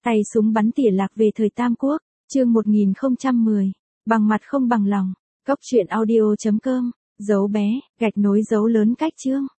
Tay súng bắn tỉa lạc về thời Tam Quốc, chương 1010, bằng mặt không bằng lòng, góc truyện audio.com, dấu bé, gạch nối dấu lớn cách chương.